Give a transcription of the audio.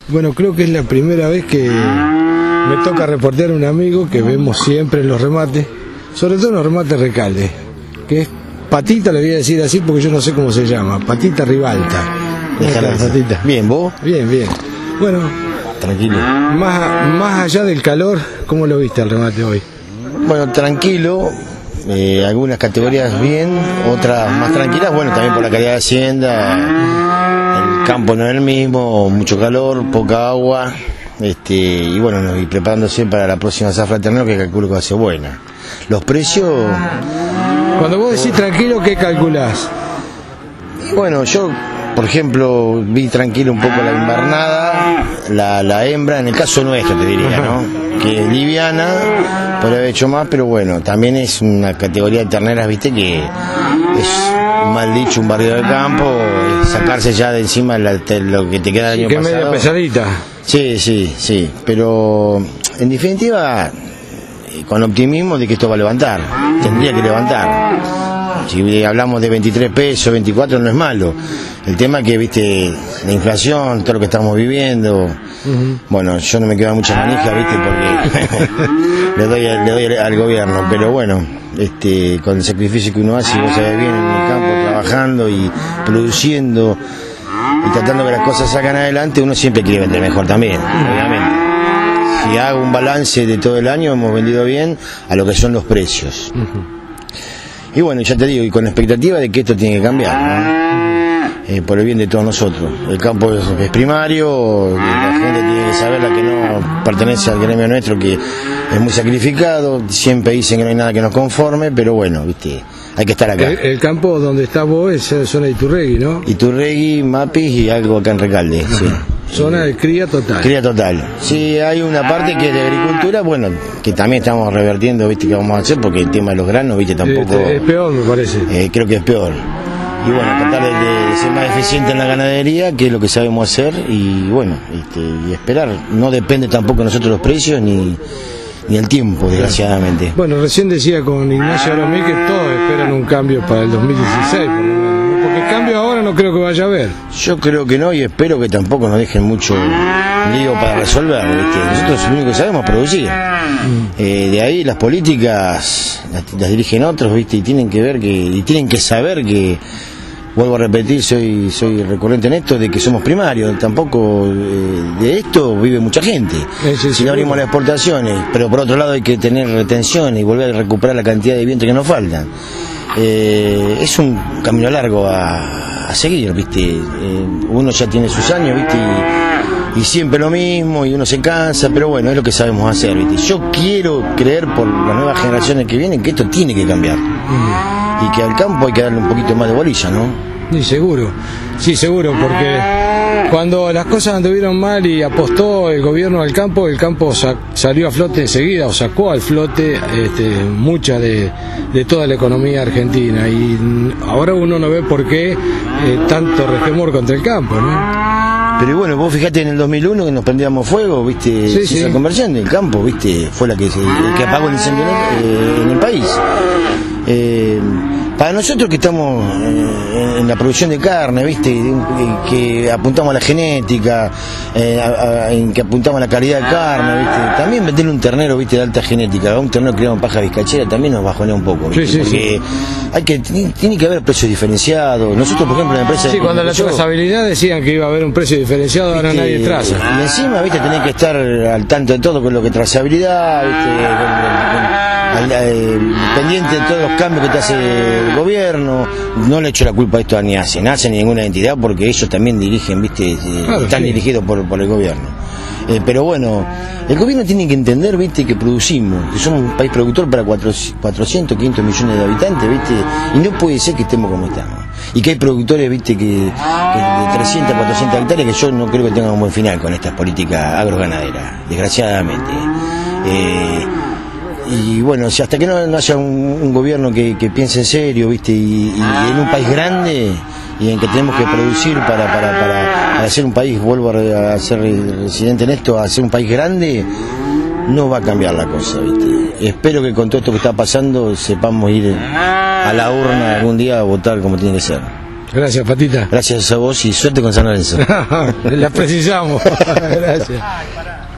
Bueno, creo que es la primera vez que me toca reportear a un amigo que vemos siempre en los remates, sobre todo en los remates Recalde, que es Patita, le voy a decir así porque yo no sé cómo se llama, Patita Ribalta. Déjala, Patita. Bien, ¿vos? Bien, bien. Bueno, tranquilo. Más allá del calor, ¿cómo lo viste el remate hoy? Bueno, tranquilo. Algunas categorías bien, otras más tranquilas, bueno, también por la calidad de hacienda, el campo no es el mismo, mucho calor, poca agua, y bueno, y preparándose para la próxima zafra de ternero que calculo que va a ser buena. Los precios... Cuando vos decís tranquilo, ¿qué calculás? Bueno, yo, por ejemplo, vi tranquilo un poco la invernada, la hembra, en el caso nuestro te diría, ¿no? Que es liviana, podría haber hecho más, pero bueno, también es una categoría de terneras, viste, que es, mal dicho, un barrio de campo, sacarse ya de encima lo que te queda del año pasado. Que media pesadita. Sí, pero en definitiva, con optimismo de que esto va a levantar, tendría que levantar. Si hablamos de 23 pesos, 24 no es malo. El tema es que, viste, la inflación, todo lo que estamos viviendo, bueno, yo no me quedo mucha manija, viste, porque le doy al gobierno, pero bueno, con el sacrificio que uno hace, y vos sabés bien, en el campo, trabajando y produciendo y tratando que las cosas salgan adelante, uno siempre quiere vender mejor también, obviamente. Si hago un balance de todo el año, hemos vendido bien a lo que son los precios. Y bueno, ya te digo, y con la expectativa de que esto tiene que cambiar, ¿no? Por el bien de todos nosotros. El campo es primario, la gente tiene que saber, la que no pertenece al gremio nuestro, que es muy sacrificado, siempre dicen que no hay nada que nos conforme, pero bueno, viste, hay que estar acá. El campo donde está vos es zona de Iturregui, ¿no? Iturregui, Mapis y algo acá en Recalde, sí. Zona de cría total. Cría total. Sí, hay una parte que es de agricultura, bueno, que también estamos revertiendo, viste, que vamos a hacer, porque el tema de los granos, viste, tampoco... Es peor, me parece. Creo que es peor. Y bueno, tratar de ser más eficiente en la ganadería, que es lo que sabemos hacer, y bueno, y esperar. No depende tampoco de nosotros los precios, ni el tiempo, desgraciadamente. Bueno, recién decía con Ignacio Aromí que todos esperan un cambio para el 2016, por lo menos, ¿no? Porque cambio ahora no creo que vaya a haber. Yo creo que no, y espero que tampoco nos dejen mucho lío para resolver, ¿viste? Nosotros lo único que sabemos es producir. De ahí las políticas las dirigen otros, ¿viste? Y tienen que ver y tienen que saber que, vuelvo a repetir, soy recurrente en esto, de que somos primarios, tampoco de esto vive mucha gente. Si no abrimos las exportaciones, pero por otro lado hay que tener retención y volver a recuperar la cantidad de vientos que nos faltan. Es un camino largo a seguir, ¿viste? Uno ya tiene sus años, ¿viste? Y siempre lo mismo, y uno se cansa, pero bueno, es lo que sabemos hacer, ¿viste? Yo quiero creer por las nuevas generaciones que vienen que esto tiene que cambiar. Y que al campo hay que darle un poquito más de bolilla, ¿no? Sí, seguro, porque cuando las cosas anduvieron mal y apostó el gobierno al campo, el campo salió a flote enseguida, o sacó al flote mucha de toda la economía argentina, y ahora uno no ve por qué tanto resquemor contra el campo, ¿no? Pero bueno, vos fijate en el 2001 que nos prendíamos fuego, viste, sí. La conversión del campo, viste, fue la que apagó el incendio en el país. Para nosotros que estamos en la producción de carne, viste, que apuntamos a la genética, que apuntamos a la calidad de carne, viste, también meterle un ternero, viste, de alta genética, a un ternero criado en paja vizcachera también nos bajonea un poco, viste, porque tiene que haber precios diferenciados. Nosotros, por ejemplo, en la empresa... Sí, cuando la trazabilidad decían que iba a haber un precio diferenciado, ahora nadie traza. Y encima, viste, tenés que estar al tanto de todo con lo que trazabilidad, viste, pendiente de todos los cambios que te hace el gobierno. No le echo la culpa a esto ni a SENASA ni a ninguna entidad, porque ellos también dirigen, viste, están dirigidos por el gobierno. Pero bueno, el gobierno tiene que entender, viste, que producimos, que somos un país productor para 400, 500 millones de habitantes, viste, y no puede ser que estemos como estamos. Y que hay productores, viste, que de 300, 400 hectáreas, que yo no creo que tengan un buen final con estas políticas agroganaderas, desgraciadamente. Y bueno, si hasta que no haya un gobierno que piense en serio, viste, y en un país grande, y en que tenemos que producir para hacer un país, vuelvo a ser residente en esto, a hacer un país grande, no va a cambiar la cosa, viste. Espero que con todo esto que está pasando sepamos ir a la urna algún día a votar como tiene que ser. Gracias, Patita. Gracias a vos y suerte con San Lorenzo. La precisamos. Gracias.